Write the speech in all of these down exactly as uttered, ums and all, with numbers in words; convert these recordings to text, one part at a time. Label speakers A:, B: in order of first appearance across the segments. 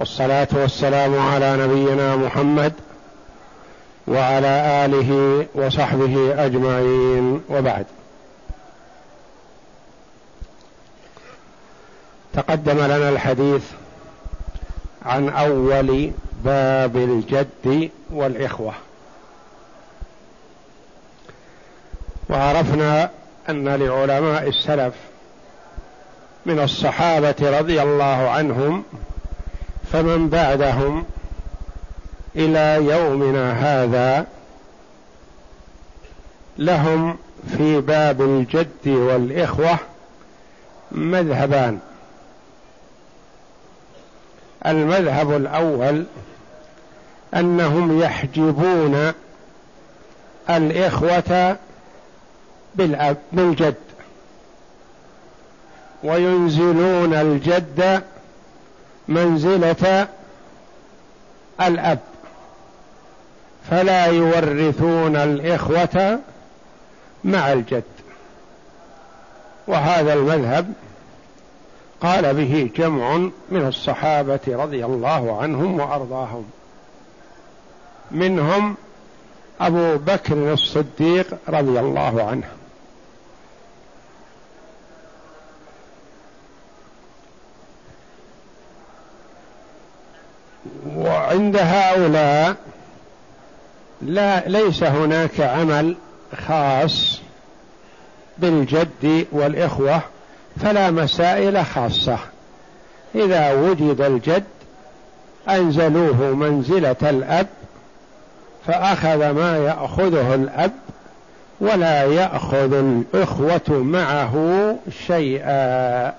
A: والصلاة والسلام على نبينا محمد وعلى آله وصحبه أجمعين، وبعد. تقدم لنا الحديث عن أول باب الجد والإخوة، وعرفنا أن لعلماء السلف من الصحابة رضي الله عنهم فمن بعدهم إلى يومنا هذا لهم في باب الجد والإخوة مذهبان. المذهب الأول أنهم يحجبون الإخوة بالأب بالجد، وينزلون الجد منزلة الأب، فلا يورثون الإخوة مع الجد. وهذا المذهب قال به جمع من الصحابة رضي الله عنهم وأرضاهم، منهم أبو بكر الصديق رضي الله عنه. وعند هؤلاء لا ليس هناك عمل خاص بالجد والإخوة، فلا مسائل خاصة. إذا وجد الجد أنزلوه منزلة الأب، فأخذ ما يأخذه الأب ولا يأخذ الإخوة معه شيئا.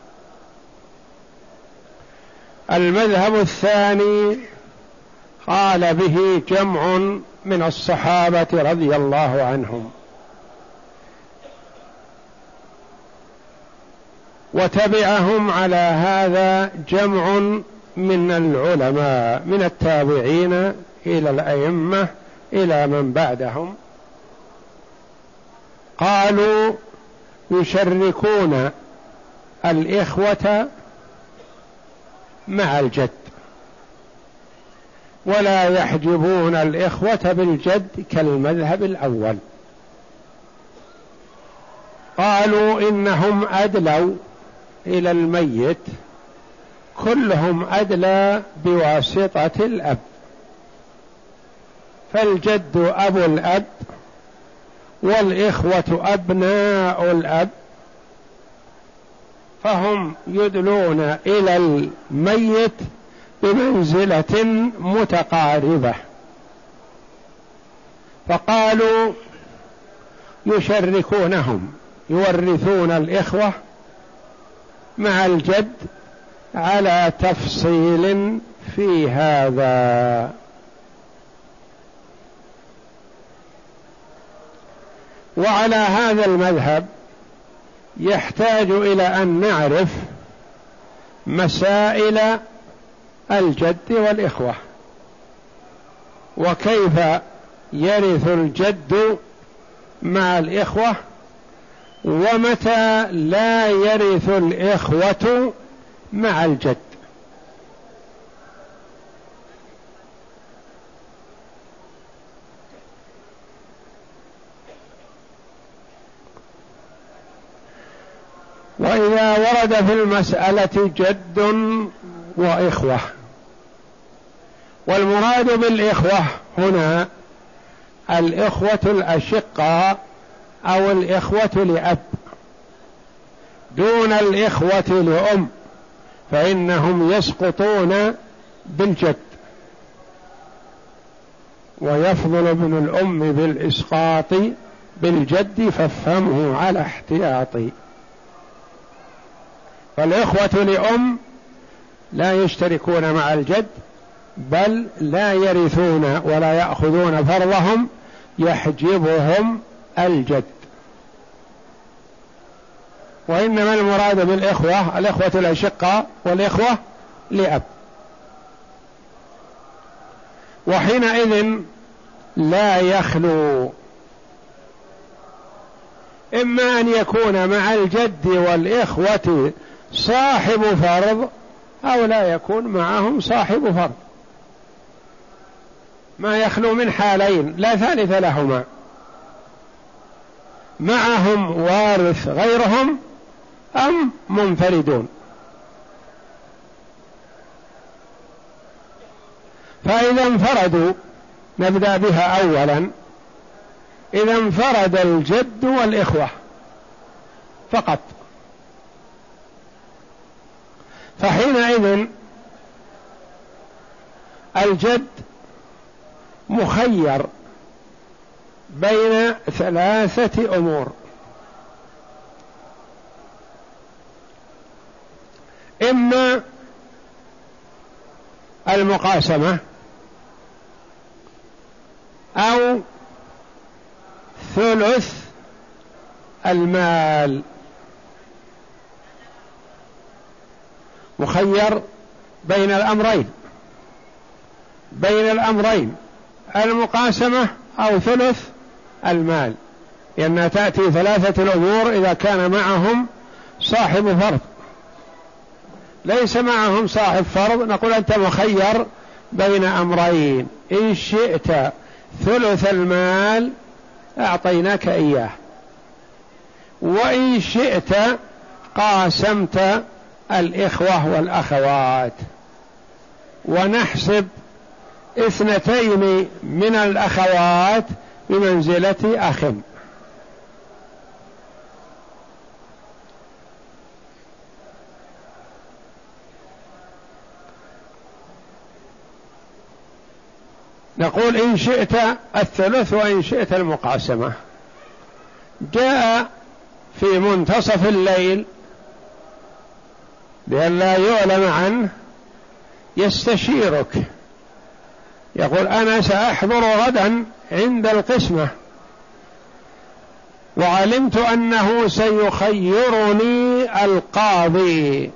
A: المذهب الثاني قال به جمع من الصحابة رضي الله عنهم، وتبعهم على هذا جمع من العلماء من التابعين إلى الأئمة إلى من بعدهم. قالوا يشركون الإخوة مع الجد، ولا يحجبون الإخوة بالجد كالمذهب الأول. قالوا إنهم أدلوا إلى الميت، كلهم أدلى بواسطة الأب، فالجد أبو الأب والإخوة أبناء الأب، فهم يدلون إلى الميت بمنزلة متقاربة. فقالوا يشركونهم، يورثون الإخوة مع الجد على تفصيل في هذا. وعلى هذا المذهب يحتاج إلى أن نعرف مسائل الجد والإخوة، وكيف يرث الجد مع الإخوة، ومتى لا يرث الإخوة مع الجد. وإذا ورد في المسألة جد وإخوة، والمراد بالإخوة هنا الإخوة الأشقاء أو الإخوة لأب دون الإخوة لأم، فإنهم يسقطون بالجد، ويفضل ابن الأم بالإسقاط بالجد فافهمه على احتياطي. فالإخوة لأم لا يشتركون مع الجد، بل لا يرثون ولا يأخذون فرضهم، يحجبهم الجد. وإنما المراد بالإخوة الإخوة الأشقاء والإخوة لأب. وحينئذ لا يخلو إما أن يكون مع الجد والإخوة صاحب فرض، أو لا يكون معهم صاحب فرض، ما يخلو من حالين لا ثالث لهما، معهم وارث غيرهم أم منفردون. فإذا انفردوا نبدأ بها أولا، إذا انفرد الجد والإخوة فقط، فحينئذ الجد مخير بين ثلاثة أمور: إما المقاسمة، أو ثلث المال. مخير بين الأمرين، بين الأمرين المقاسمة أو ثلث المال، لأنها تأتي ثلاثة الأمور إذا كان معهم صاحب فرض. ليس معهم صاحب فرض نقول أنت مخير بين أمرين، إن شئت ثلث المال أعطيناك إياه، وإن شئت قاسمت الإخوة والأخوات، ونحسب اثنتين من الأخوات بمنزلة أخ. نقول إن شئت الثلث وإن شئت المقاسمة. جاء في منتصف الليل لئلا يعلم عنه يستشيرك، يقول أنا سأحضر غدا عند القسمة وعلمت أنه سيخيرني القاضي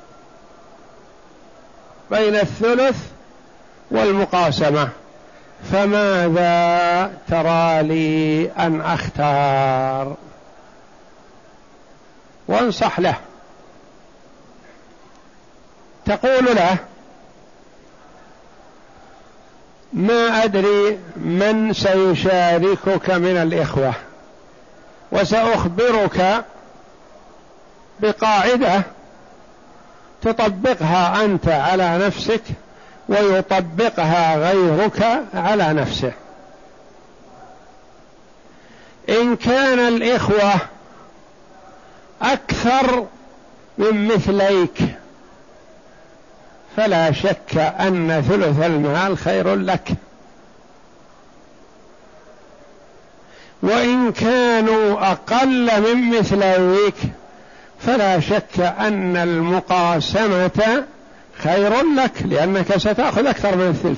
A: بين الثلث والمقاسمة، فماذا ترى لي أن أختار؟ وانصح له، تقول له ما أدري من سيشاركك من الإخوة، وسأخبرك بقاعدة تطبقها أنت على نفسك ويطبقها غيرك على نفسه. إن كان الإخوة أكثر من مثليك فلا شك أن ثلث المال خير لك، وإن كانوا أقل من مثليك فلا شك أن المقاسمة خير لك، لأنك ستأخذ أكثر من الثلث.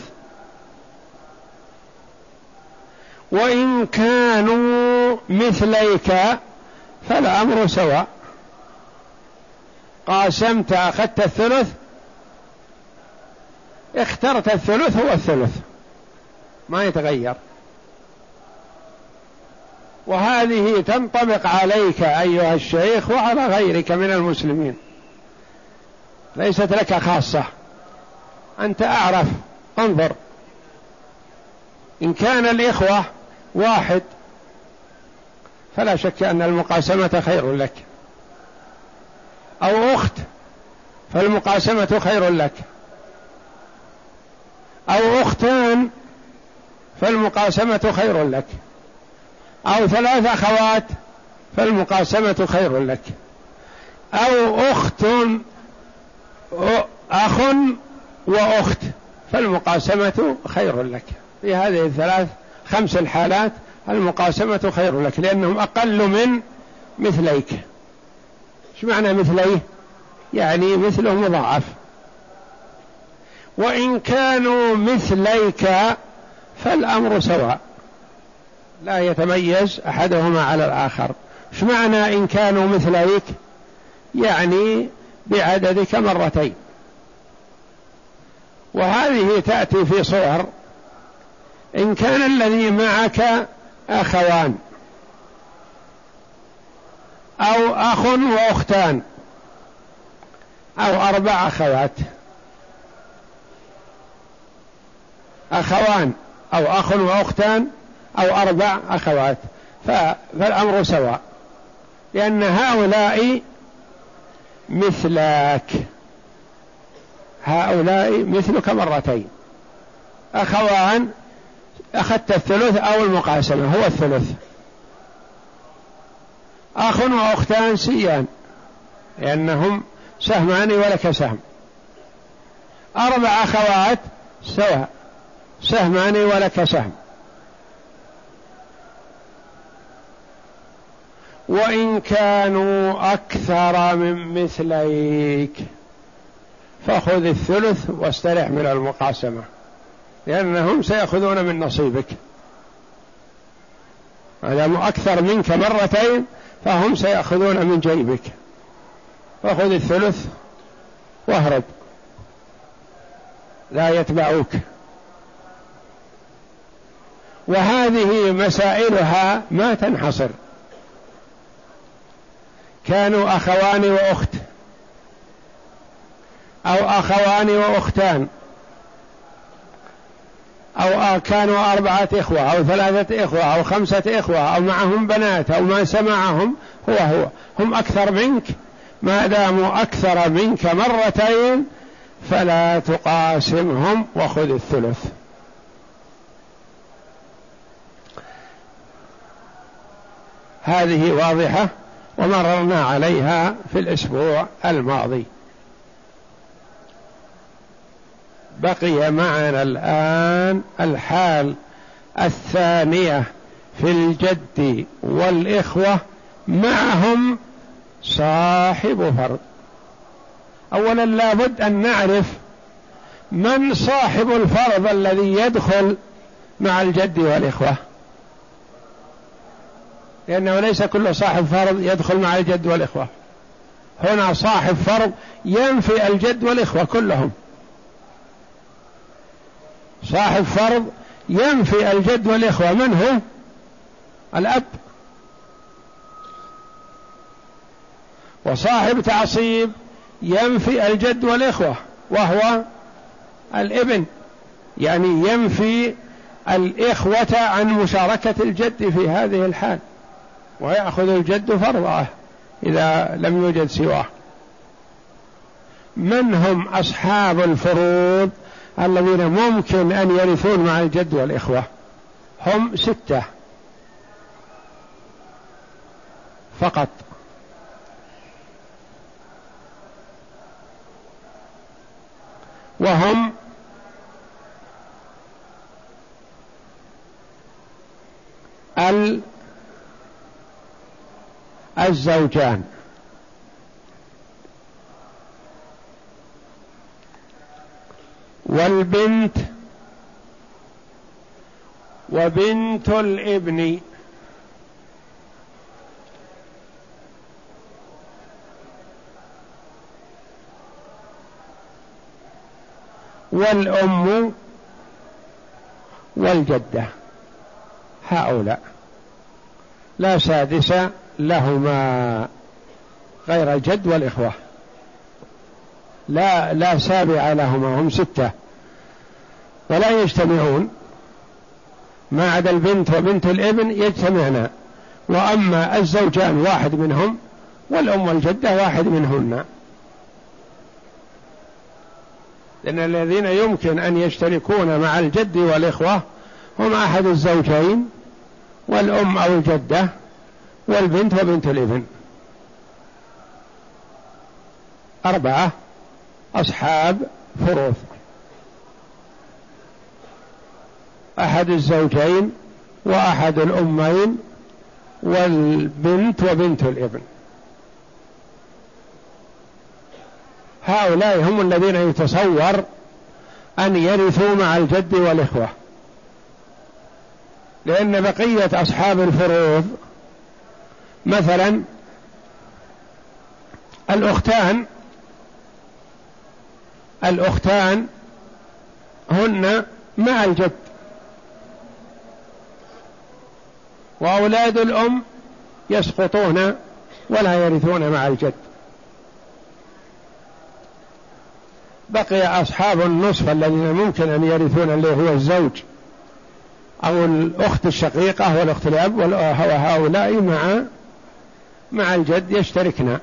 A: وإن كانوا مثليك فالأمر سواء، قاسمت أخذت الثلث، اخترت الثلث هو الثلث ما يتغير. وهذه تنطبق عليك أيها الشيخ وعلى غيرك من المسلمين، ليست لك خاصة، أنت أعرف. انظر، إن كان الإخوة واحد فلا شك أن المقاسمة خير لك، أو أخت فالمقاسمة خير لك، أو أختان فالمقاسمة خير لك، أو ثلاث أخوات فالمقاسمة خير لك، أو أخت أخ وأخت فالمقاسمة خير لك. في هذه الثلاث خمس الحالات المقاسمة خير لك، لأنهم أقل من مثليك. ايش معنى مثليه؟ يعني مثله مضاعف. وإن كانوا مثليك فالأمر سواء، لا يتميز أحدهما على الآخر. ايش معنى إن كانوا مثليك؟ يعني بعددك مرتين. وهذه تأتي في صور: إن كان الذي معك أخوان أو أخ وأختان أو أربع أخوات، أخوان أو أخ وأختان أو أربع أخوات، فالأمر سواء، لأن هؤلاء مثلك، هؤلاء مثلك مرتين. أخوان أخذت الثلث أو المقاسمة هو الثلث، أخ وأختان سيان لأنهم سهمان ولك سهم، أربع أخوات سواء سهمان ولك سهم. وإن كانوا أكثر من مثليك فخذ الثلث واسترح من المقاسمة، لأنهم سيأخذون من نصيبك، ما دام أكثر منك مرتين فهم سيأخذون من جيبك، فخذ الثلث واهرب لا يتبعوك. وهذه مسائلها ما تنحصر، كانوا أخوان وأخت أو أخوان وأختان أو كانوا أربعة إخوة أو ثلاثة إخوة أو خمسة إخوة أو معهم بنات أو ما سمعهم، هو هو هم أكثر منك، ما داموا أكثر منك مرتين فلا تقاسمهم وخذ الثلث. هذه واضحة ومررنا عليها في الأسبوع الماضي. بقي معنا الآن الحال الثانية في الجد والإخوة معهم صاحب فرض. أولا لا بد أن نعرف من صاحب الفرض الذي يدخل مع الجد والإخوة، لأنه ليس كل صاحب فرض يدخل مع الجد والإخوة. هنا صاحب فرض ينفي الجد والإخوة كلهم، صاحب فرض ينفي الجد والإخوة، من هو؟ الأب. وصاحب تعصيب ينفي الجد والإخوة وهو الابن، يعني ينفي الإخوة عن مشاركة الجد في هذه الحال، ويأخذ الجد فرضه إذا لم يوجد سواه. من هم أصحاب الفروض الذين ممكن أن يرثون مع الجد والإخوة؟ هم ستة فقط. وهم الزوجان والبنت وبنت الابن والأم والجدة. هؤلاء لا سادس لهما غير الجد والإخوة، لا لا سابع لهما، هم ستة ولا يجتمعون، ما عدا البنت وبنت الابن يجتمعنا، وأما الزوجان واحد منهم والأم والجدة واحد منهن، لأن الذين يمكن أن يشتركون مع الجد والإخوة هم أحد الزوجين والأم أو الجدة والبنت وبنت الابن. أربعة أصحاب فروض، أحد الزوجين وأحد الأمين والبنت وبنت الابن. هؤلاء هم الذين يتصور أن يرثوا مع الجد والإخوة، لأن بقية أصحاب الفروض مثلا الأختان الأختان هن مع الجد، وأولاد الأم يسقطون ولا يرثون مع الجد. بقي أصحاب النصف الذين ممكن أن يرثون اللي هو الزوج أو الأخت الشقيقة والأخت الأب وهؤلاء مع مع الجد يشتركنا.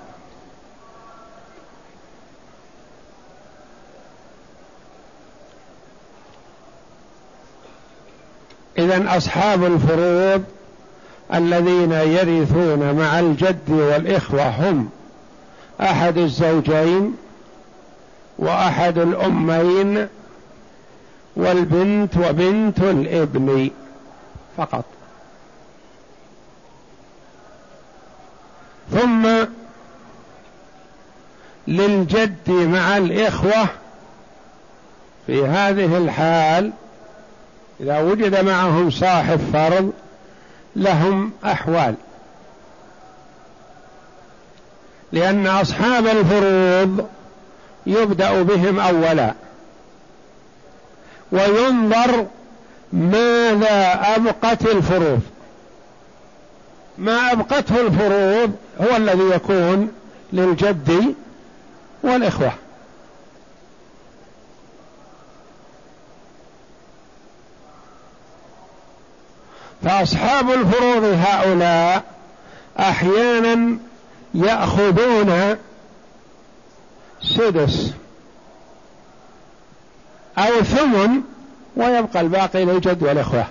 A: إذن أصحاب الفروض الذين يرثون مع الجد والإخوة هم أحد الزوجين وأحد الأمين والبنت وبنت الابن فقط. ثم للجد مع الإخوة في هذه الحال إذا وجد معهم صاحب فرض لهم أحوال، لأن أصحاب الفروض يبدأ بهم أولا وينظر ماذا أبقت الفروض، ما أبقته الفروض هو الذي يكون للجد والإخوة. فأصحاب الفروض هؤلاء أحيانا يأخذون سدس أو ثمن ويبقى الباقي للجد والإخوة،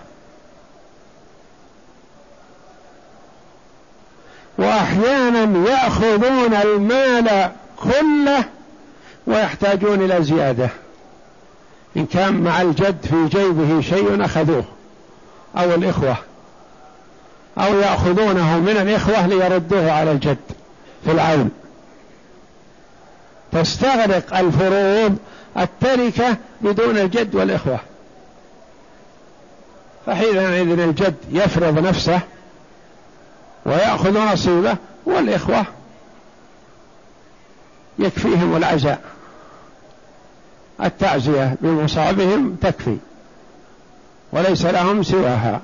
A: وأحيانا يأخذون المال كله ويحتاجون إلى زيادة، إن كان مع الجد في جيبه شيء أخذوه أو الإخوة، أو يأخذونه من الإخوة ليردوه على الجد في العون. تستغرق الفروض التركة بدون الجد والإخوة، فحينئذ الجد يفرض نفسه ويأخذ نصيبه، والإخوة يكفيهم العزاء، التعزية بمصابهم تكفي وليس لهم سواها.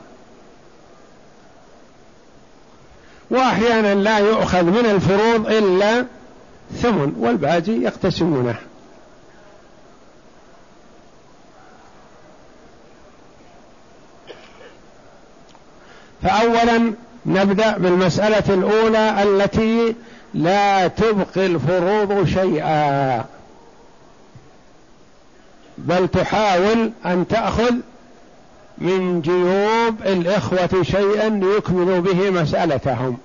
A: وأحيانا لا يؤخذ من الفروض إلا ثمن والباقي يقتسمونه. فأولا نبدأ بالمسألة الأولى التي لا تبقي الفروض شيئا، بل تحاول أن تأخذ من جيوب الإخوة شيئا ليكملوا به مسألتهم.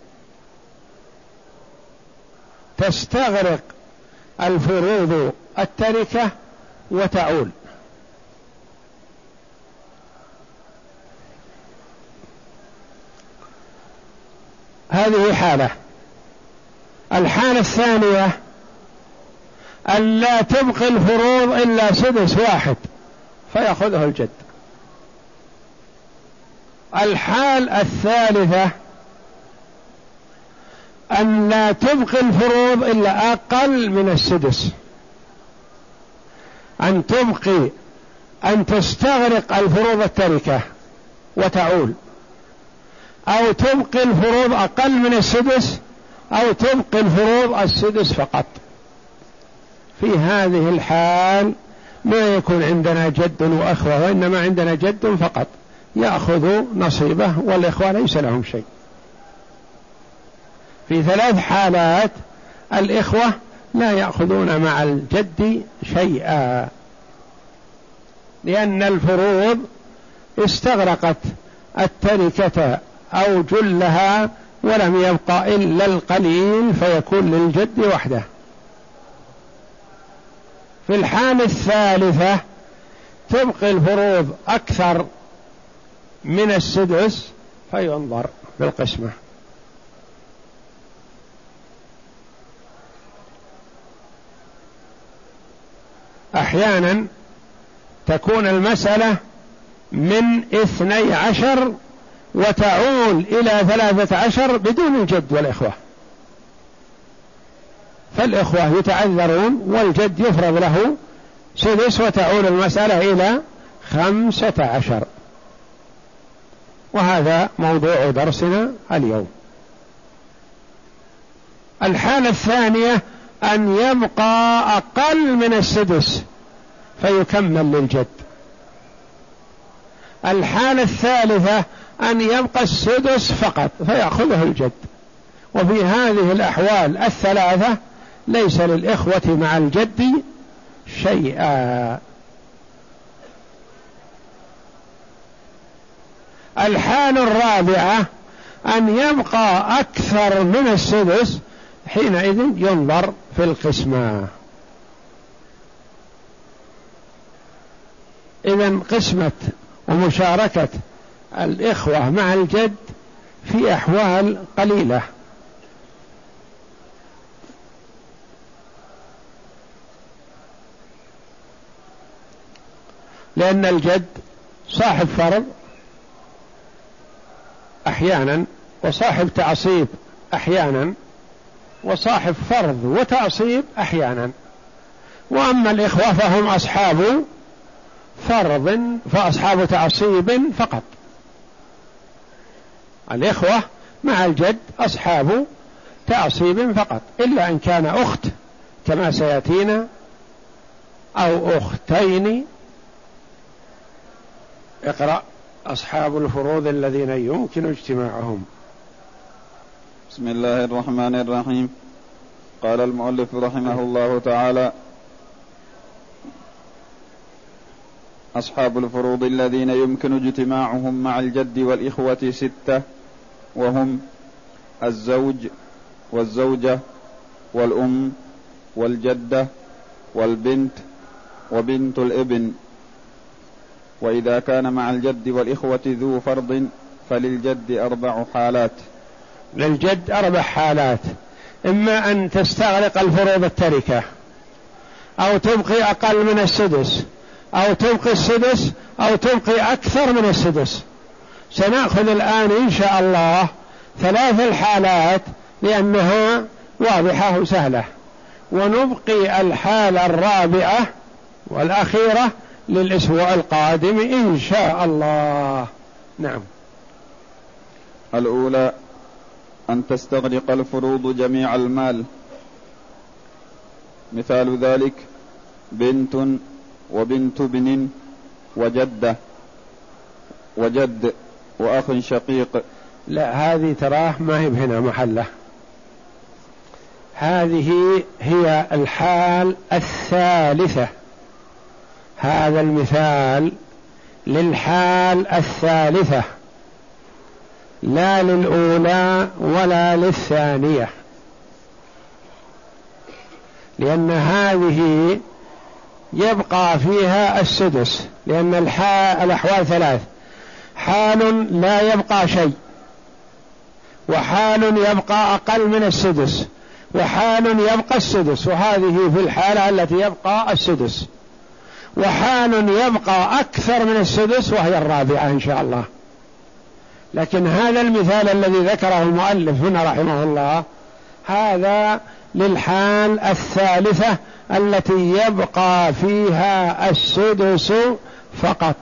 A: تستغرق الفروض التركة وتعول. هذه حالة. الحالة الثانية أن لا تبقي الفروض إلا سدس واحد فيأخذه الجد. الحال الثالثة أن لا تبقي الفروض إلا أقل من السدس، أن تبقي أن تستغرق الفروض التركة وتعول، أو تبقي الفروض أقل من السدس، أو تبقي الفروض السدس فقط. في هذه الحال ما يكون عندنا جد وأخوة، وإنما عندنا جد فقط يأخذ نصيبه والإخوة ليس لهم شيء. في ثلاث حالات الإخوة لا يأخذون مع الجد شيئا، لأن الفروض استغرقت التركة أو جلها ولم يبقى إلا القليل فيكون للجد وحده. في الحالة الثالثة تبقي الفروض أكثر من السدس فينظر بالقسمة. أحيانا تكون المسألة من اثني عشر وتعول إلى ثلاثة عشر بدون الجد والإخوة، فالإخوة يتعذرون والجد يفرض له سدس وتعول المسألة إلى خمسة عشر. وهذا موضوع درسنا اليوم. الحالة الثانية أن يبقى أقل من السدس فيكمل للجد. الحالة الثالثة أن يبقى السدس فقط فيأخذه الجد. وفي هذه الأحوال الثلاثة ليس للإخوة مع الجد شيئا. الحالة الرابعة أن يبقى أكثر من السدس، حينئذ ينظر في القسمة. إذن قسمة ومشاركة الإخوة مع الجد في أحوال قليلة. لأن الجد صاحب فرض أحيانا، وصاحب تعصيب أحيانا، وصاحب فرض وتعصيب أحيانا. وأما الإخوة فهم أصحاب فرض فأصحاب تعصيب فقط. الإخوة مع الجد أصحاب تعصيب فقط، إلا إن كان أخت كما سيأتينا أو أختين. اقرأ. أصحاب الفروض الذين يمكن اجتماعهم.
B: بسم الله الرحمن الرحيم. قال المؤلف رحمه الله تعالى: أصحاب الفروض الذين يمكن اجتماعهم مع الجد والإخوة ستة، وهم الزوج والزوجة والأم والجدة والبنت وبنت الابن. وإذا كان مع الجد والإخوة ذو فرض فللجد أربع حالات.
A: للجد أربع حالات: إما أن تستغرق الفروض التركة، أو تبقي أقل من السدس، أو تبقي السدس، أو تبقي أكثر من السدس. سنأخذ الآن إن شاء الله ثلاث الحالات لأنها واضحة وسهلة، ونبقي الحالة الرابعة والأخيرة للأسبوع القادم إن شاء الله. نعم.
B: الأولى أن تستغرق الفروض جميع المال. مثال ذلك بنت وبنت ابن وجدة وجد وأخ شقيق.
A: لا، هذه تراه ما هي هنا محله. هذه هي الحال الثالثة. هذا المثال للحال الثالثة لا للأولى ولا للثانية، لأن هذه يبقى فيها السدس، لأن الأحوال ثلاث: حال لا يبقى شيء، وحال يبقى أقل من السدس، وحال يبقى السدس، وهذه في الحالة التي يبقى السدس، وحال يبقى أكثر من السدس وهي الرابعة إن شاء الله. لكن هذا المثال الذي ذكره المؤلف هنا رحمه الله هذا للحال الثالثة التي يبقى فيها السدس فقط.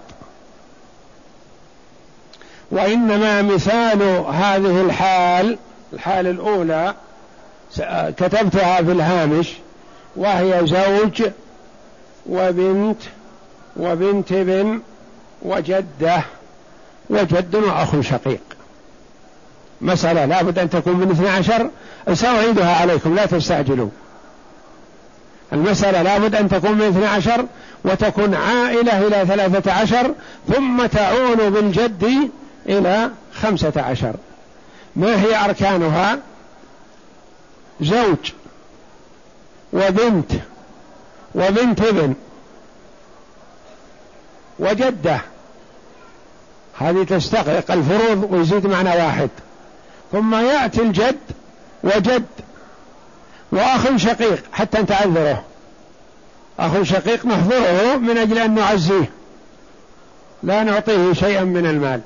A: وإنما مثال هذه الحال، الحال الأولى كتبتها في الهامش، وهي زوج وبنت وبنت ابن وجدة وجد وأخ شقيق. مسألة لا بد أن تكون من اثنى عشر، سأعيدها عليكم لا تستعجلوا. المسألة لا بد أن تكون من اثنى عشر وتكون عائلة إلى ثلاثة عشر، ثم تعود بالجد إلى خمسة عشر. ما هي أركانها؟ زوج وبنت وبنت ابن وجدة، هذه تستغرق الفروض ويزيد معنى واحد. ثم يأتي الجد وجد وأخ شقيق حتى نتعذره. أخ شقيق نحضره من أجل أن نعزيه، لا نعطيه شيئا من المال.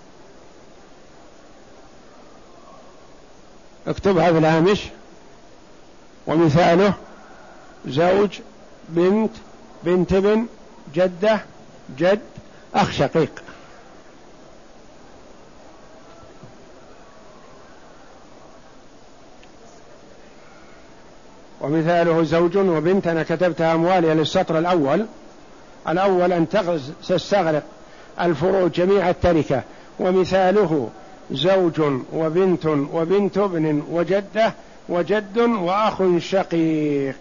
A: اكتبها في الهامش. ومثاله زوج بنت بنت ابن جدة جد أخ شقيق. ومثاله زوج وبنت، أنا كتبتها موالية للسطر الأول الأول أن تستغرق الفروض جميع التركة، ومثاله زوج وبنت وبنت ابن وجدة وجد وأخ شقيق.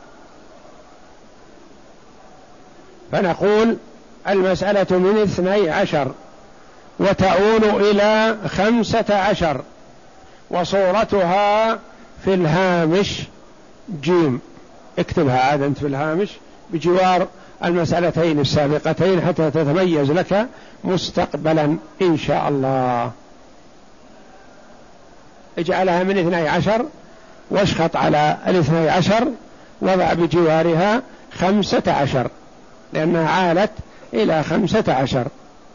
A: فنقول المسألة من اثني عشر وتؤول إلى خمسة عشر، وصورتها في الهامش جيم. اكتبها عاد أنت في الهامش بجوار المسألتين السابقتين حتى تتميز لك مستقبلا إن شاء الله. اجعلها من اثني عشر واشخط على الاثني عشر، وضع بجوارها خمسة عشر لأنها عالت إلى خمسة عشر.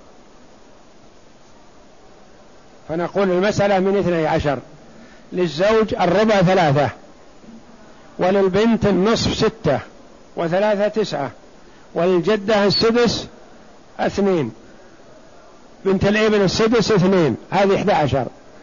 A: فنقول المسألة من اثني عشر، للزوج الربع ثلاثة، وللبنت النصف ستة وثلاثة تسعة، وللجدة السدس اثنين، بنت الابن السدس اثنين هذه احدى عشر،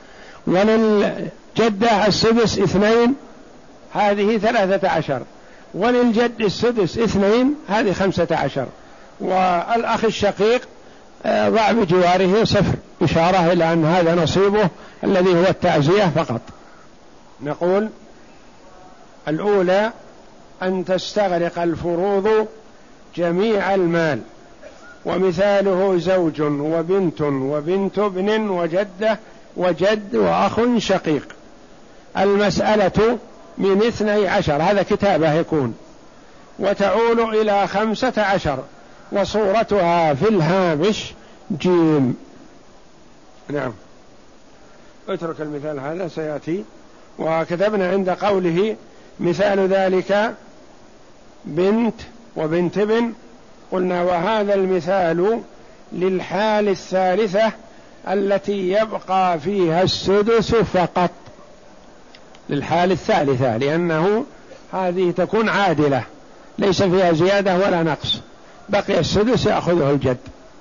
A: وللجدة السدس اثنين هذه ثلاثة عشر، وللجد السدس اثنين هذه خمسة عشر، والأخ الشقيق ضع بجواره صفر إشارة إلى أن هذا نصيبه الذي هو التعزية فقط. نقول الأولى أن تستغرق الفروض جميع المال، ومثاله زوج وبنت وبنت ابن وجدة وجد وأخ شقيق. المسألة من اثني عشر، هذا كتابة يكون، وتعول إلى خمسة عشر، وصورتها في الهامش جيم. نعم، اترك المثال هذا سيأتي. وكتبنا عند قوله مثال ذلك بنت وبنت ابن، قلنا وهذا المثال للحال الثالثة التي يبقى فيها السدس فقط، للحال الثالثة، لأنه هذه تكون عادلة ليس فيها زيادة ولا نقص، بقي السدس يأخذه الجد.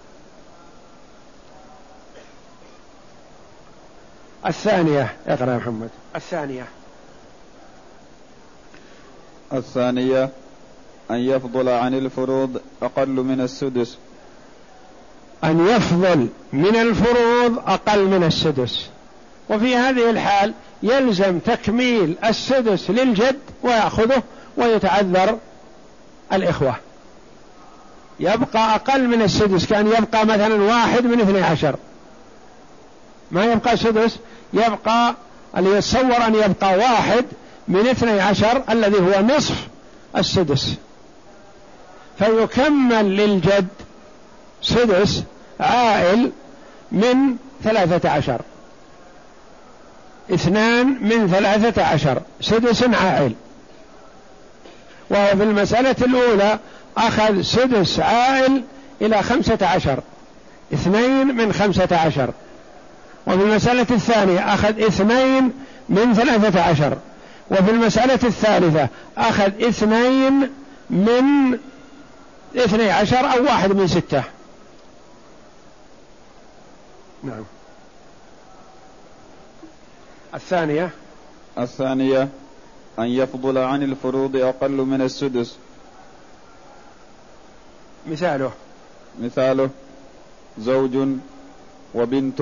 A: الثانية، اقرأ يا محمد. الثانية
B: الثانية أن يفضل عن الفروض أقل من السدس.
A: أن يفضل من الفروض أقل من السدس، وفي هذه الحال يلزم تكميل السدس للجد ويأخذه، ويتعذر الإخوة. يبقى أقل من السدس، كان يبقى مثلا واحد من اثني عشر، ما يبقى سدس، يبقى اللي يتصور أن يبقى واحد من اثني عشر الذي هو نصف السدس، فيكمل للجد سدس عائل من ثلاثة عشر، اثنان من ثلاثة عشر سدس عائل. وهو في المسألة الأولى أخذ سدس عائل إلى خمسة عشر، اثنين من خمسة عشر. وفي المسألة الثانية أخذ اثنين من ثلاثة عشر. وفي المسألة الثالثة أخذ اثنين من اثني عشر أو واحد من ستة. نعم. الثانية
B: الثانية أن يفضل عن الفروض أقل من السدس.
A: مثاله
B: مثاله زوج وبنت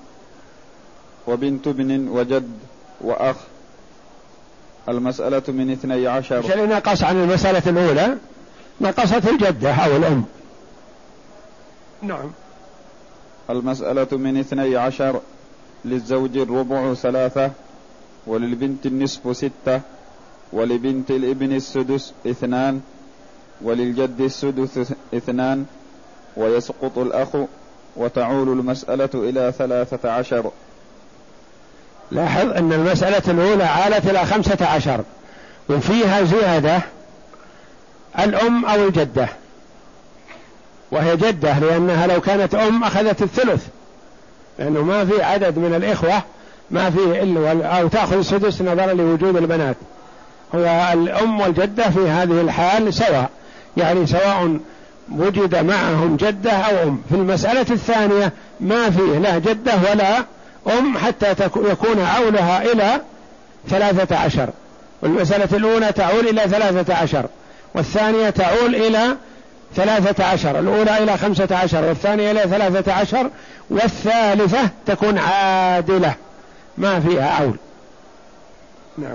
B: وبنت ابن وجد وأخ. المسألة من اثني عشر.
A: عشان نقص عن المسألة الأولى نقصت الجدة أو الأم. نعم.
B: المسألة من اثني عشر، للزوج الربع ثلاثة، وللبنت النصف ستة، ولبنت الابن السدس اثنان، وللجد السدس اثنان، ويسقط الأخ، وتعول المسألة إلى ثلاثة عشر.
A: لاحظ أن المسألة الأولى عالت إلى خمسة عشر، وفيها زيادة الأم أو الجدة، وهي جدة لأنها لو كانت أم أخذت الثلث، لأنه ما في عدد من الإخوة ما فيه إلا، أو تأخذ السدس نظرا لوجود البنات. هو الأم والجدة في هذه الحال سواء، يعني سواء وجد معهم جدة أو أم. في المسألة الثانية ما فيه لا جدة ولا أم حتى يكون عولها إلى ثلاثة عشر، والمسألة الأولى تعول إلى ثلاثة عشر، والثانية تعول إلى ثلاثة عشر، الأولى إلى خمسة عشر والثانية إلى ثلاثة عشر، والثالثة تكون عادلة ما فيها عول. نعم.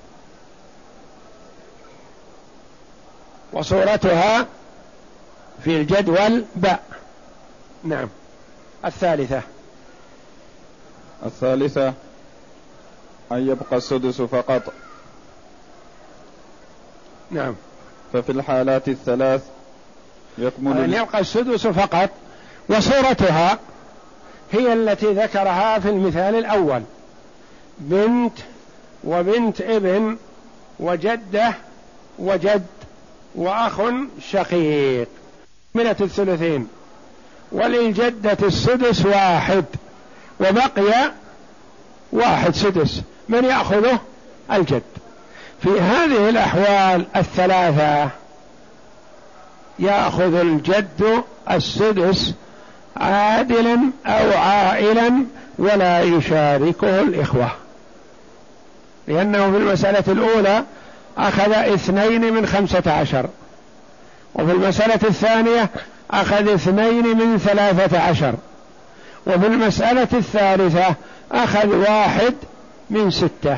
A: وصورتها في الجدول باء. نعم. الثالثة
B: الثالثة أن يبقى السدس فقط.
A: نعم.
B: ففي الحالات الثلاث يكمل
A: أن يبقى السدس فقط، وصورتها هي التي ذكرها في المثال الأول: بنت وبنت ابن وجدة وجد وأخ شقيق من الثلثين، وللجدة السدس واحد وبقي واحد سدس، من يأخذه؟ الجد. في هذه الأحوال الثلاثة يأخذ الجد السدس عادلا أو عائلا ولا يشاركه الإخوة، لأنه في المسألة الأولى أخذ اثنين من خمسة عشر، وفي المسألة الثانية أخذ اثنين من ثلاثة عشر، وفي المسألة الثالثة أخذ واحد من ستة.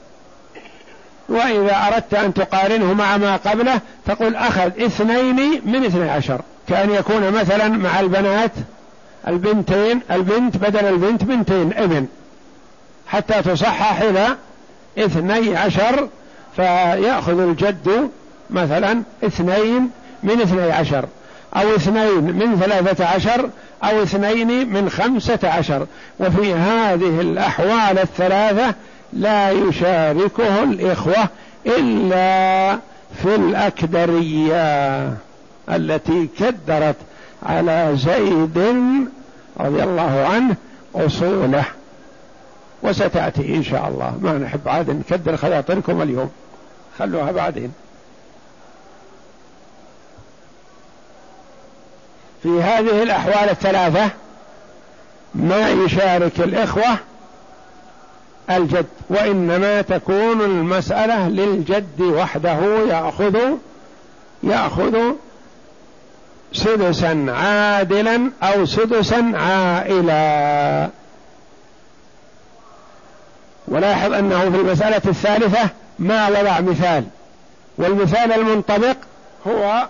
A: وإذا أردت أن تقارنه مع ما قبله تقول أخذ اثنين من اثني عشر، كأن يكون مثلا مع البنات البنتين، البنت بدل البنت بنتين ابن، حتى تصحح إلى اثني عشر، فيأخذ الجد مثلا اثنين من اثني عشر، أو اثنين من ثلاثة عشر، أو اثنين من خمسة عشر. وفي هذه الأحوال الثلاثة لا يشاركه الإخوة إلا في الأكدرية التي كدرت على زيد رضي الله عنه أصوله، وستأتي إن شاء الله. ما نحب عاد نكدر خواطركم اليوم، خلوها بعدين. في هذه الأحوال الثلاثة ما يشارك الإخوة الجد، وإنما تكون المسألة للجد وحده، يأخذ يأخذ سدسا عادلا أو سدسا عائلا. ولاحظ أنه في المسألة الثالثة ما وضع مثال، والمثال المنطبق هو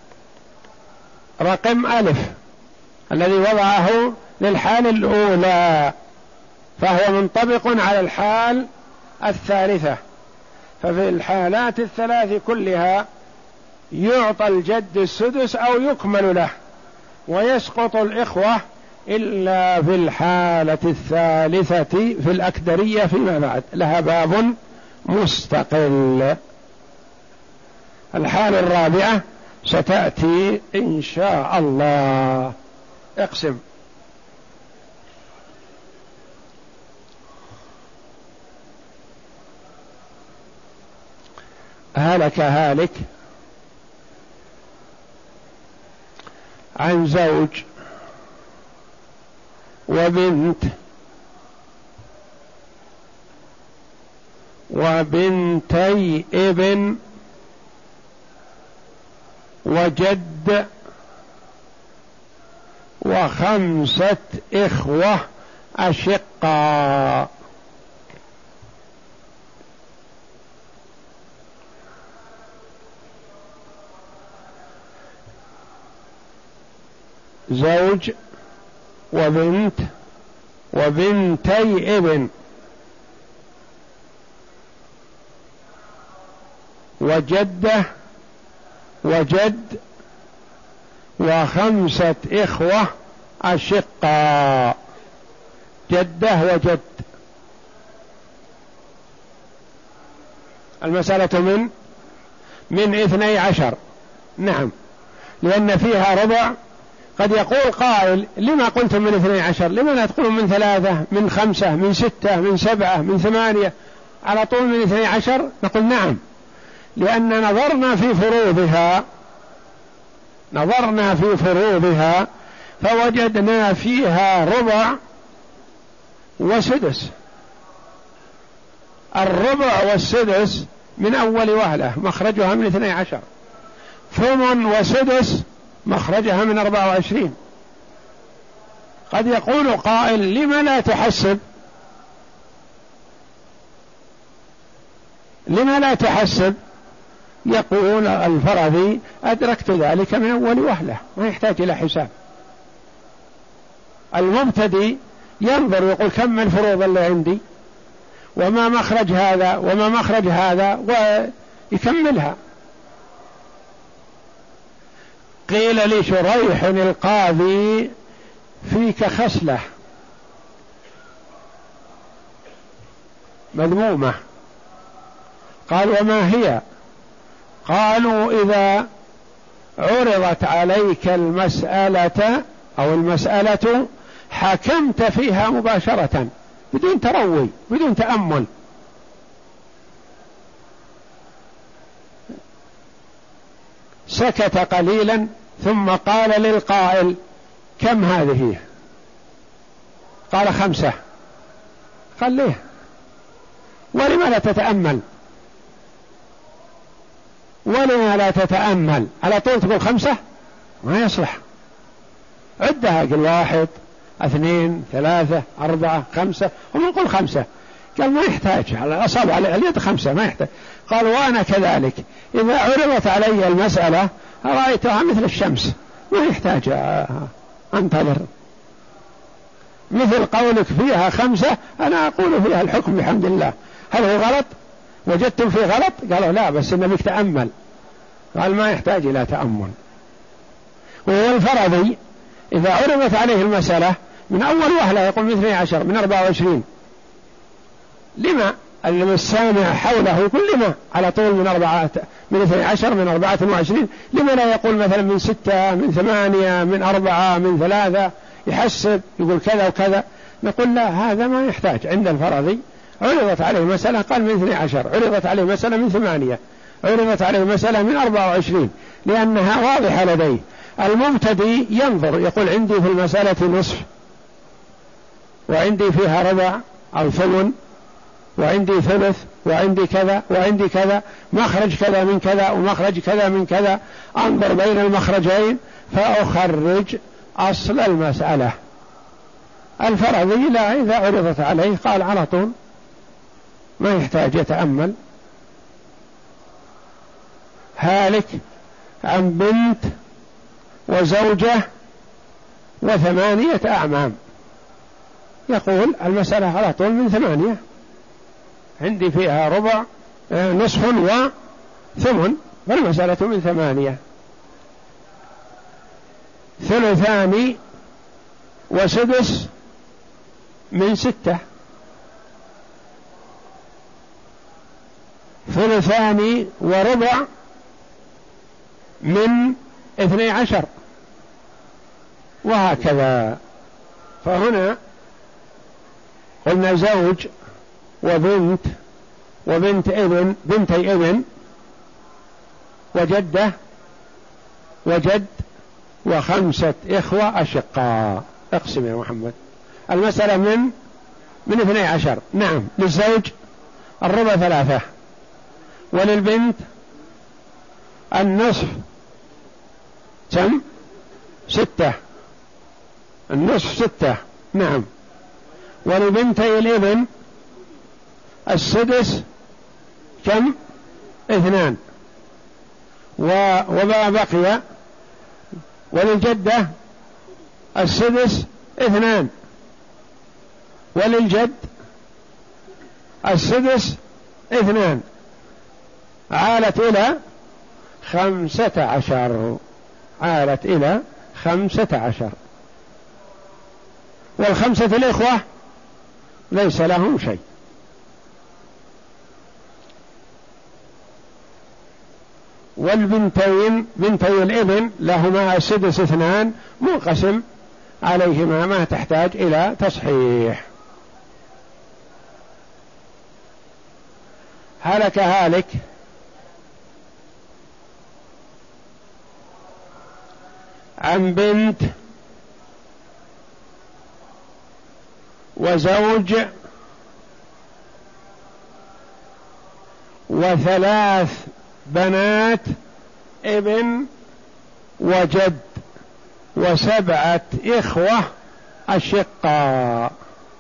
A: رقم ألف الذي وضعه للحال الأولى، فهو منطبق على الحال الثالثة. ففي الحالات الثلاث كلها يعطى الجد السدس أو يكمل له، ويسقط الإخوة إلا في الحالة الثالثة في الأكدرية فيما بعد، لها باب مستقل. الحالة الرابعة ستأتي إن شاء الله. اقسم. هلك هالك عن زوج وبنت وبنتي ابن وجد وخمسة إخوة أشقاء. زوج وبنت وبنتي ابن وجدة وجد وخمسة إخوة أشقاء، جدة وجد. المسألة من من اثني عشر. نعم، لأن فيها ربع. قد يقول قائل: لما قلتم من اثني عشر؟ لما لا تقولون من ثلاثة، من خمسة، من ستة، من سبعة، من ثمانية، على طول من اثني عشر؟ نقول نعم، لأن نظرنا في فروضها نظرنا في فروضها فوجدنا فيها ربع وسدس. الربع والسدس من أول وهلة مخرجها من اثني عشر، ثمن وسدس مخرجها من أربعة وعشرين. قد يقول قائل لما لا تحسب، لما لا تحسب؟ يقول الفرضي أدركت ذلك من أول وهلة، ما يحتاج إلى حساب. المبتدي ينظر يقول كم الفروض اللي عندي وما مخرج هذا وما مخرج هذا ويكملها. قيل لشريح القاضي فيك خصلة مذمومة، قال وما هي؟ قالوا إذا عرضت عليك المسألة أو المسألة حكمت فيها مباشرة بدون تروي بدون تأمل. سكت قليلا ثم قال للقائل كم هذه؟ قال خمسة. قال ليه؟ ولما لا تتأمل؟ ولما لا تتأمل؟ على طول تقول خمسة ما يصلح، عدها، قل واحد اثنين ثلاثة أربعة خمسة، هم نقول خمسة. قال ما يحتاج، على الأصابع على اليد خمسة ما يحتاج. قال وأنا كذلك إذا عرضت علي المسألة رأيتها مثل الشمس ما يحتاج أنتظر، مثل قولك فيها خمسة أنا أقول فيها الحكم بحمد الله. هل هو غلط؟ وجدتم فيه غلط؟ قالوا لا بس النبي تأمل. قال ما يحتاج إلى تأمل. وهو الفرضي إذا عرضت عليه المسألة من أول وهلة يقول من اثني عشر من أربعة وعشرين. لما؟ السامع حوله يقول لما على طول من أربعة من اثني عشر من أربعة وعشرين، لما لا يقول مثلا من ستة من ثمانية من أربعة من ثلاثة، يحسب يقول كذا وكذا. نقول لا هذا ما يحتاج. عند الفرضي عرضت عليه مسألة قال من اثني عشر، عرضت عليه مسألة من ثمانية، عرضت عليه مسألة من أربعة وعشرين، لأنها واضحة لديه. المبتدي ينظر يقول عندي في المسألة نصف، وعندي فيها ربع أو ثمن، وعندي ثلث، وعندي كذا وعندي كذا، مخرج كذا من كذا ومخرج كذا من كذا، أنظر بين المخرجين فأخرج أصل المسألة. الفرضي لا، إذا عرضت عليه قال على طول ما يحتاج يتأمل. هالك عن بنت وزوجة وثمانية أعمام، يقول المسألة على طول من ثمانية، عندي فيها ربع نصف وثمن، فالمسألة من ثمانية. ثلثان وسدس من ستة، ثلثان وربع من اثني عشر، وهكذا. فهنا قلنا زوج وبنت وبنت ابن بنتي ابن وجدة وجد وخمسة إخوة أشقاء. اقسم يا محمد. المسألة من من اثني عشر. نعم. للزوج الربع ثلاثة، وللبنت النصف كم؟ ستة، النصف ستة. نعم. ولبنتي الابن السدس كم؟ اثنان. وما بقي وللجدة السدس اثنان، وللجد السدس اثنان، عالت إلى خمسة عشر، عالت إلى خمسة عشر. والخمسة الإخوة ليس لهم شيء. والبنتين بنتي الابن لهما السدس اثنان منقسم عليهما، ما تحتاج إلى تصحيح. هلك هالك عن بنت وزوج وثلاث بنات ابن وجد. وسبعة إخوة أشقاء.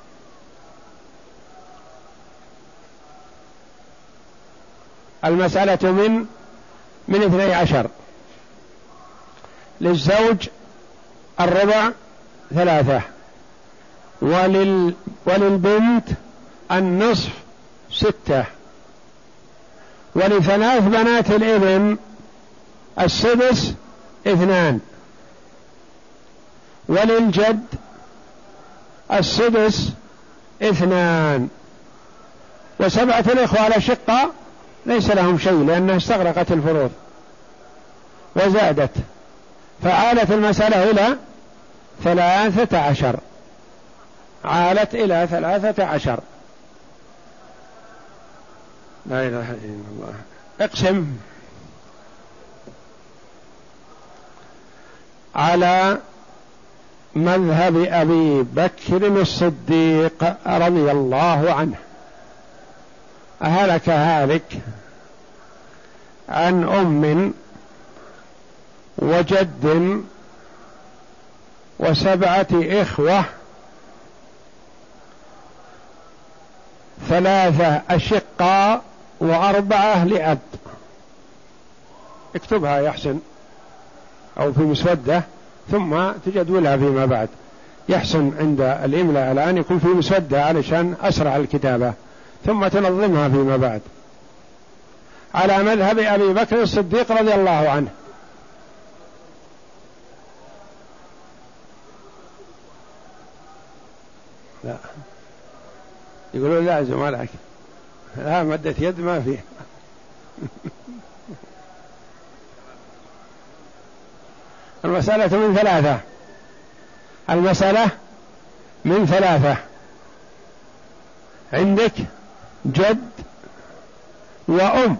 A: المسألة من من اثني عشر. للزوج الربع ثلاثة، ولل وللبنت النصف ستة، ولثلاث بنات الابن السدس اثنان، وللجد السدس اثنان، وسبعة الإخوة الأشقاء ليس لهم شيء لأنها استغرقت الفروض وزادت، فعالت المسألة إلى ثلاثة عشر، عالت إلى ثلاثة عشر. لا إله إلا الله. اقسم على مذهب أبي بكر الصديق رضي الله عنه. أهلك هالك عن أم وجد وسبعة إخوة ثلاثة أشقاء وأربعة لأب. اكتبها يحسن أو في مسودة ثم تجدولها فيما بعد. يحسن عند الإملاء الآن يكون في مسودة علشان أسرع الكتابة، ثم تنظمها فيما بعد. على مذهب أبي بكر الصديق رضي الله عنه. لا يقولون لازم عليك، لا مدة يد ما فيه. المسألة من ثلاثة. المسألة من ثلاثة. عندك جد وأم،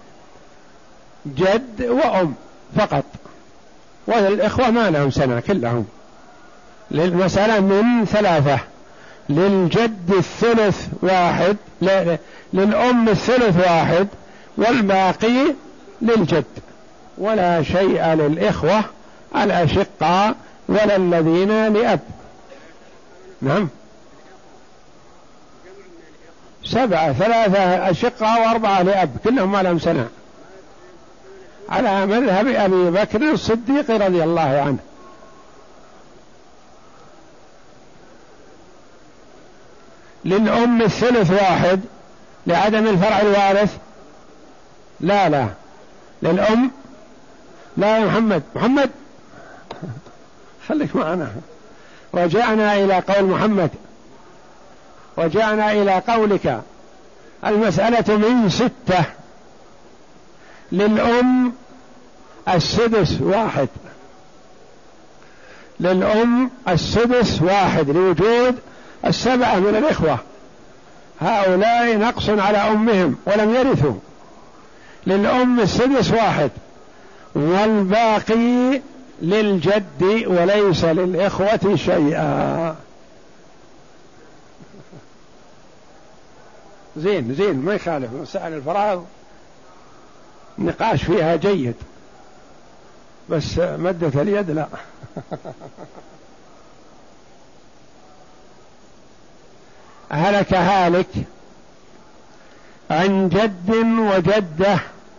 A: جد وأم فقط، والإخوة ما لهم سنة كلهم. للمسألة من ثلاثة. للجد الثلث واحد، للأم الثلث واحد، والباقي للجد، ولا شيء للإخوة الأشقاء ولا الذين لأب. نعم سبعة، ثلاثة أشقاء وأربعة لأب كلهم ما لهم سنة، على مذهب أبي بكر الصديق رضي الله عنه. للأم الثلث واحد لعدم الفرع الوارث. لا لا للأم لا يا محمد محمد خليك معنا. رجعنا إلى قول محمد، رجعنا إلى قولك. المسألة من ستة. للأم السدس واحد، للأم السدس واحد لوجود السبعة من الإخوة، هؤلاء نقص على أمهم ولم يرثوا. للأم السدس واحد، والباقي للجد وليس للإخوة شيئا. زين زين ما يخالف، مسائل الفراغ نقاش فيها جيد، بس مدة اليد لا. هلك هالك عن جد وجدة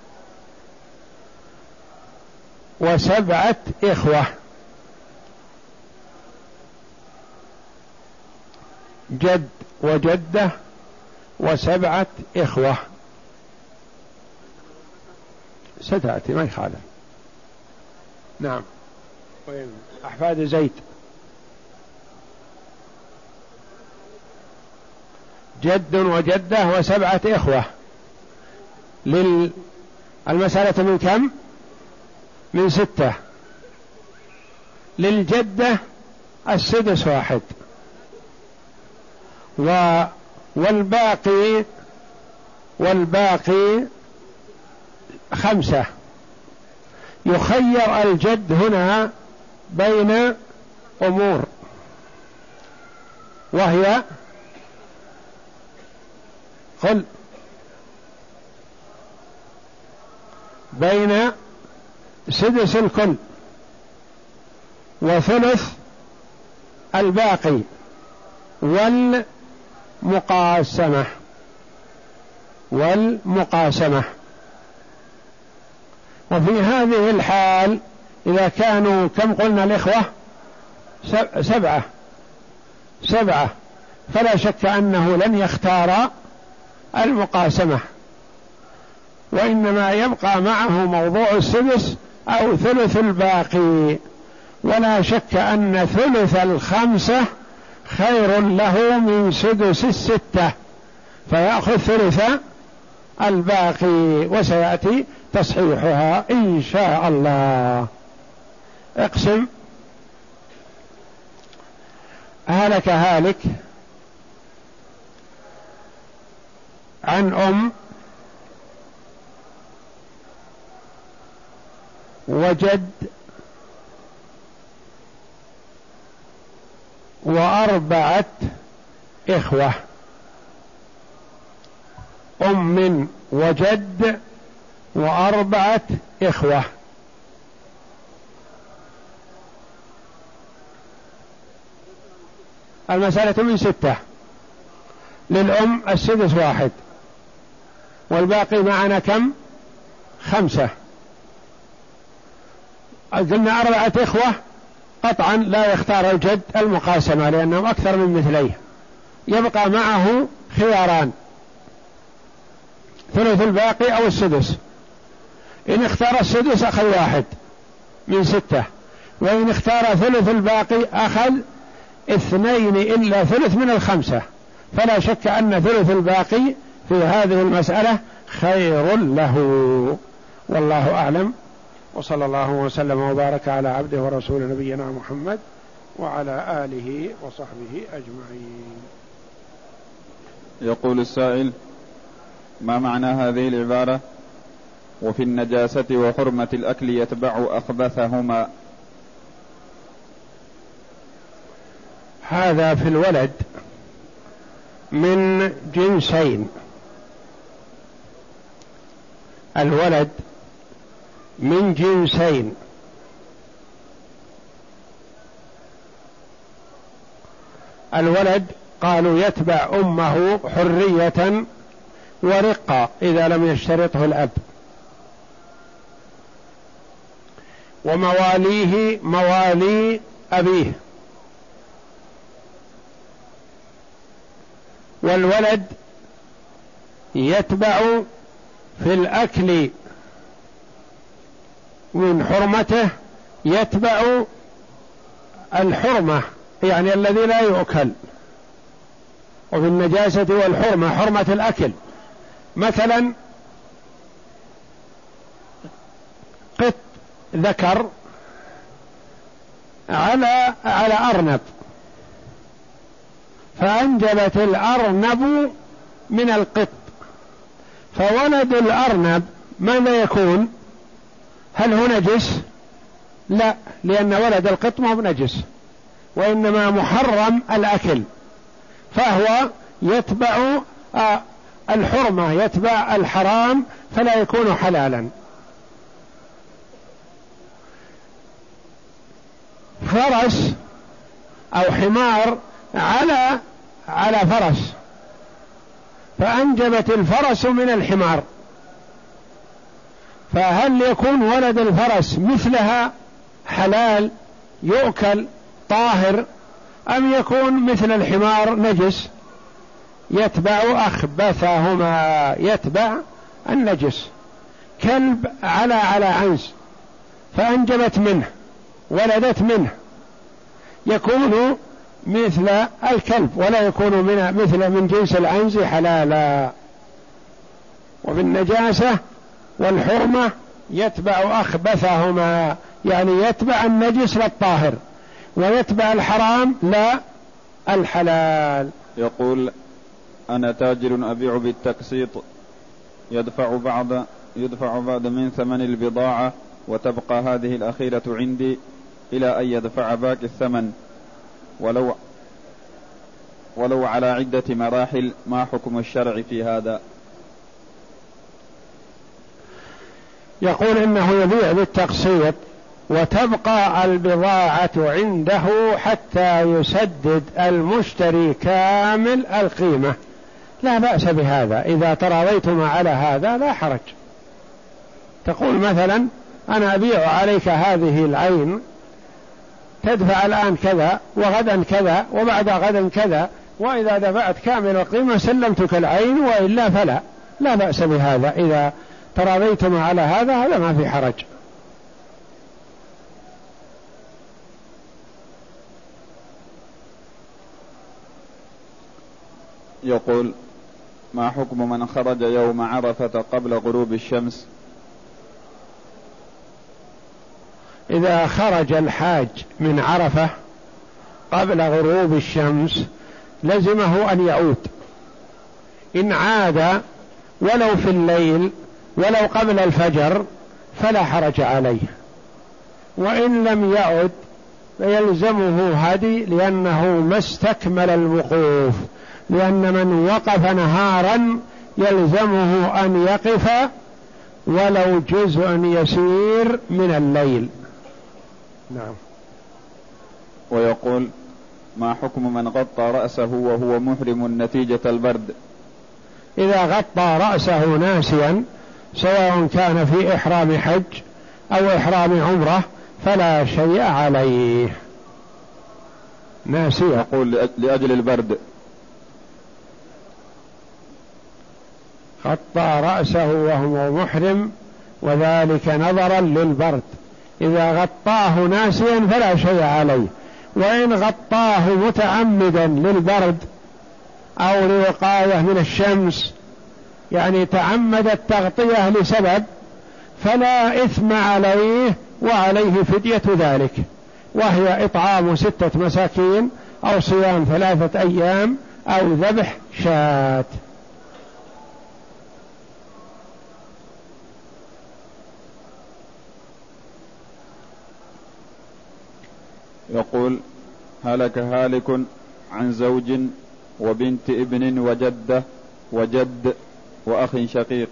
A: وسبعة إخوة. جد وجدة وسبعة إخوة ستأتي ما يخالف. نعم وين أحفاد زيد. جد وجدة وسبعة إخوة. للمسألة من كم؟ من ستة. للجدة السدس واحد، و والباقي والباقي خمسة. يخير الجد هنا بين أمور، وهي قل بين سدس الكل وثلث الباقي والمقاسمة والمقاسمة. وفي هذه الحال إذا كانوا كم قلنا الإخوة؟ سبعة سبعة فلا شك أنه لن يختار المقاسمة، وإنما يبقى معه موضوع السدس أو ثلث الباقي، ولا شك أن ثلث الخمسة خير له من سدس الستة، فيأخذ ثلث الباقي، وسيأتي تصحيحها إن شاء الله. اقسم. هلك هالك عن أم وجد وأربعة إخوة. أم وجد وأربعة إخوة. المسألة من ستة، للأم السدس واحد، والباقي معنا كم؟ خمسة. قلنا أربعة إخوة قطعا لا يختار الجد المقاسمة لأنهم أكثر من مثليه، يبقى معه خياران: ثلث الباقي أو السدس. إن اختار السدس أخذ واحد من ستة، وإن اختار ثلث الباقي أخذ اثنين إلا ثلث من الخمسة، فلا شك أن ثلث الباقي في هذه المسألة خير له، والله أعلم. وصلى الله وسلم وبارك على عبده ورسول نبينا محمد وعلى آله وصحبه أجمعين.
B: يقول السائل: ما معنى هذه العبارة وفي النجاسة وحرمة الأكل يتبع أخبثهما؟
A: هذا في الولد من جنسين: الولد من جنسين، الولد قالوا يتبع أمه حرية ورقة إذا لم يشترطه الأب، ومواليه موالي أبيه. والولد يتبع في الأكل من حرمته يتبع الحرمة، يعني الذي لا يؤكل. وفي النجاسة والحرمة حرمة الأكل، مثلا قط ذكر على على أرنب، فأنجبت الأرنب من القط، فولد الأرنب ماذا يكون؟ هل هو نجس؟ لا، لأن ولد القط ما هو نجس، وإنما محرم الأكل، فهو يتبع الحرمة، يتبع الحرام، فلا يكون حلالا. فرس أو حمار على على فرس، فأنجبت الفرس من الحمار، فهل يكون ولد الفرس مثلها حلال يؤكل طاهر، أم يكون مثل الحمار نجس؟ يتبع أخبثهما، يتبع النجس. كلب على على عنز فأنجبت منه ولدت منه، يكون مثل الكلب ولا يكون من مثل من جنس العنز حلالا. وبالنجاسة والحرمة يتبع أخبثهما، يعني يتبع النجس للطاهر، ويتبع الحرام لا الحلال.
B: يقول: أنا تاجر أبيع بالتقسيط، يدفع بعض يدفع بعض من ثمن البضاعة، وتبقى هذه الأخيرة عندي إلى أن يدفع باقي الثمن، ولو ولو على عدة مراحل، ما حكم الشرع في هذا؟
A: يقول إنه يبيع بالتقسيط وتبقى البضاعة عنده حتى يسدد المشتري كامل القيمة، لا بأس بهذا. إذا تراضيتما على هذا لا حرج. تقول مثلا أنا أبيع عليك هذه العين، تدفع الآن كذا وغدا كذا وبعد غدا كذا، وإذا دفعت كامل القيمة سلمتك العين، وإلا فلا، لا بأس بهذا. إذا تراضيتما على هذا هذا ما في حرج.
B: يقول: ما حكم من خرج يوم عرفة قبل غروب الشمس؟
A: إذا خرج الحاج من عرفة قبل غروب الشمس لزمه أن يعود، إن عاد ولو في الليل ولو قبل الفجر فلا حرج عليه، وإن لم يعد فيلزمه هدي، لأنه ما استكمل الوقوف، لأن من وقف نهارا يلزمه أن يقف ولو جزء يسير من الليل. نعم.
B: ويقول: ما حكم من غطى رأسه وهو محرم نتيجة البرد؟
A: إذا غطى رأسه ناسيا سواء كان في إحرام حج أو إحرام عمرة فلا شيء عليه. ناسيا.
B: يقول: لأجل البرد.
A: غطى رأسه وهو محرم وذلك نظرا للبرد، إذا غطاه ناسيا فلا شيء عليه، وإن غطاه متعمدا للبرد أو لوقاية من الشمس، يعني تعمد التغطية لسبب، فلا إثم عليه، وعليه فدية ذلك، وهي إطعام ستة مساكين أو صيام ثلاثة أيام أو ذبح شاة.
B: يقول: هلك هالك عن زوج وبنت ابن وجدة وجد وأخ شقيق.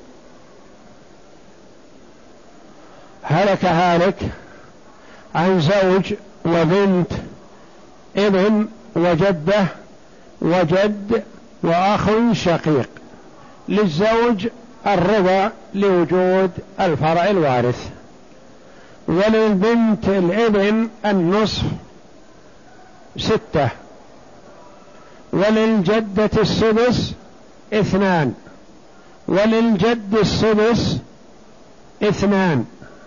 A: هلك هالك عن زوج وبنت ابن وجدة وجد وأخ شقيق. للزوج الربع لوجود الفرع الوارث، وللبنت الابن النصف ستة، وللجدة السدس اثنان، وللجد السدس اثنان،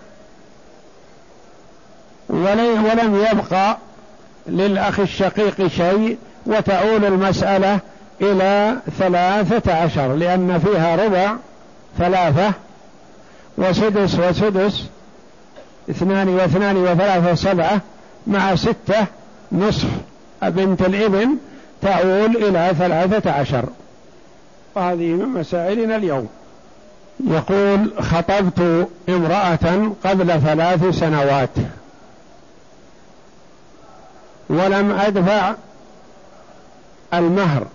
A: ولم يبقى للأخ الشقيق شيء، وتعول المسألة إلى ثلاثة عشر، لأن فيها ربع ثلاثة وسدس وسدس اثنان واثنان وثلاثة سبعة، مع ستة نصف بنت الابن تعول إلى ثلاثة عشر. وهذه من مسائلنا اليوم. يقول: خطبت امرأة قبل ثلاث سنوات ولم أدفع المهر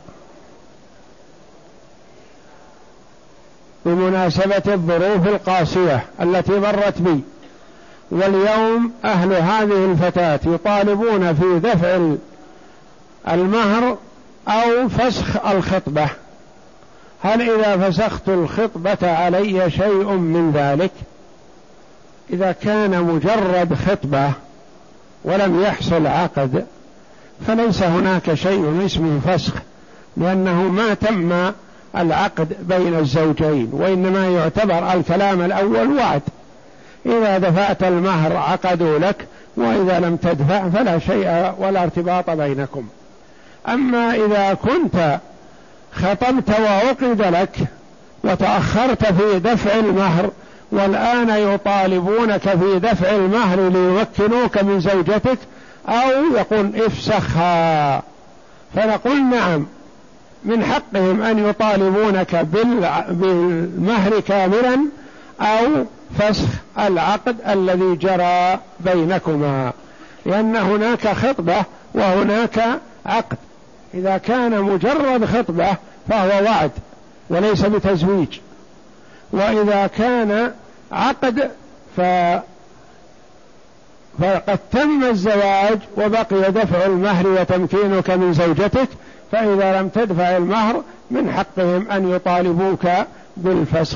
A: بمناسبة الظروف القاسية التي مرت بي، واليوم أهل هذه الفتاة يطالبون في دفع المهر أو فسخ الخطبة، هل إذا فسخت الخطبة علي شيء من ذلك؟ إذا كان مجرد خطبة ولم يحصل عقد فليس هناك شيء اسمه فسخ، لأنه ما تم العقد بين الزوجين، وإنما يعتبر الكلام الأول وعد. إذا دفعت المهر عقدوا لك، وإذا لم تدفع فلا شيء ولا ارتباط بينكم. أما إذا كنت خطبت وعقد لك وتأخرت في دفع المهر، والآن يطالبونك في دفع المهر ليمكنوك من زوجتك، أو يقول افسخها، فنقول نعم من حقهم أن يطالبونك بالمهر كاملا أو فسخ العقد الذي جرى بينكما، لأن هناك خطبة وهناك عقد. إذا كان مجرد خطبة فهو وعد وليس بتزويج، وإذا كان عقد فقد تم الزواج وبقي دفع المهر وتمكينك من زوجتك، فإذا لم تدفع المهر من حقهم أن يطالبوك بالفسخ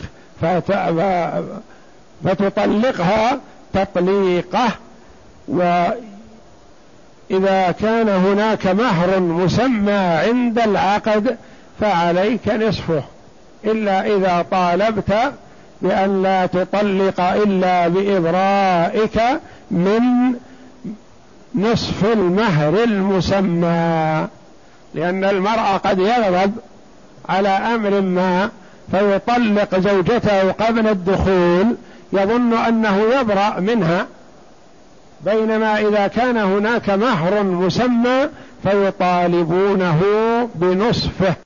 A: فتطلقها تطليقه. وإذا كان هناك مهر مسمى عند العقد فعليك نصفه، إلا إذا طالبت بأن لا تطلق إلا بإبرائك من نصف المهر المسمى، لأن المرأة قد يغضب على أمر ما فيطلق زوجته قبل الدخول يظن أنه يبرأ منها، بينما إذا كان هناك مهر مسمى فيطالبونه بنصفه.